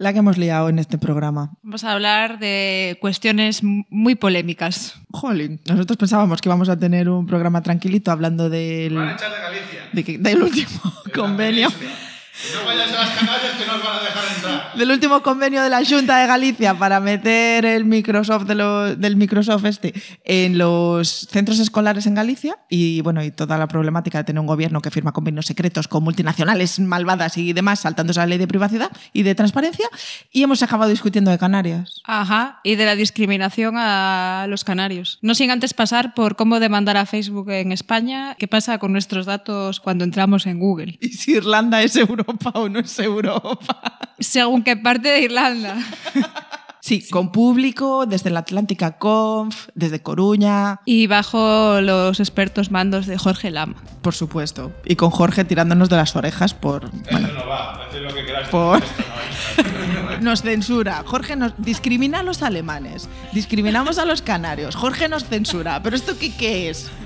La que hemos liado en este programa. Vamos a hablar de cuestiones muy polémicas. Jolín, nosotros pensábamos que íbamos a tener un programa tranquilito hablando del... Van a echar de Galicia. Del último convenio. No vayáis a las Canarias que no os van a dejar entrar. Del último convenio de la Xunta de Galicia para meter el Microsoft del Microsoft en los centros escolares en Galicia y bueno, y toda la problemática de tener un gobierno que firma convenios secretos con multinacionales malvadas y demás, saltándose la ley de privacidad y de transparencia, y hemos acabado discutiendo de Canarias. Ajá, y de la discriminación a los canarios. No sin antes pasar por cómo demandar a Facebook en España, qué pasa con nuestros datos cuando entramos en Google. ¿Y si Irlanda es Europa o no es Europa? Según qué parte de Irlanda. Sí, con público, desde la Atlántica Conf, desde Coruña. Y bajo los expertos mandos de Jorge Lama. Por supuesto. Y con Jorge tirándonos de las orejas por... Bueno, no va, decid lo que queráis. Por... Esto no Nos censura. Jorge nos discrimina a los alemanes. Discriminamos a los canarios. Jorge nos censura. ¿Pero esto qué es?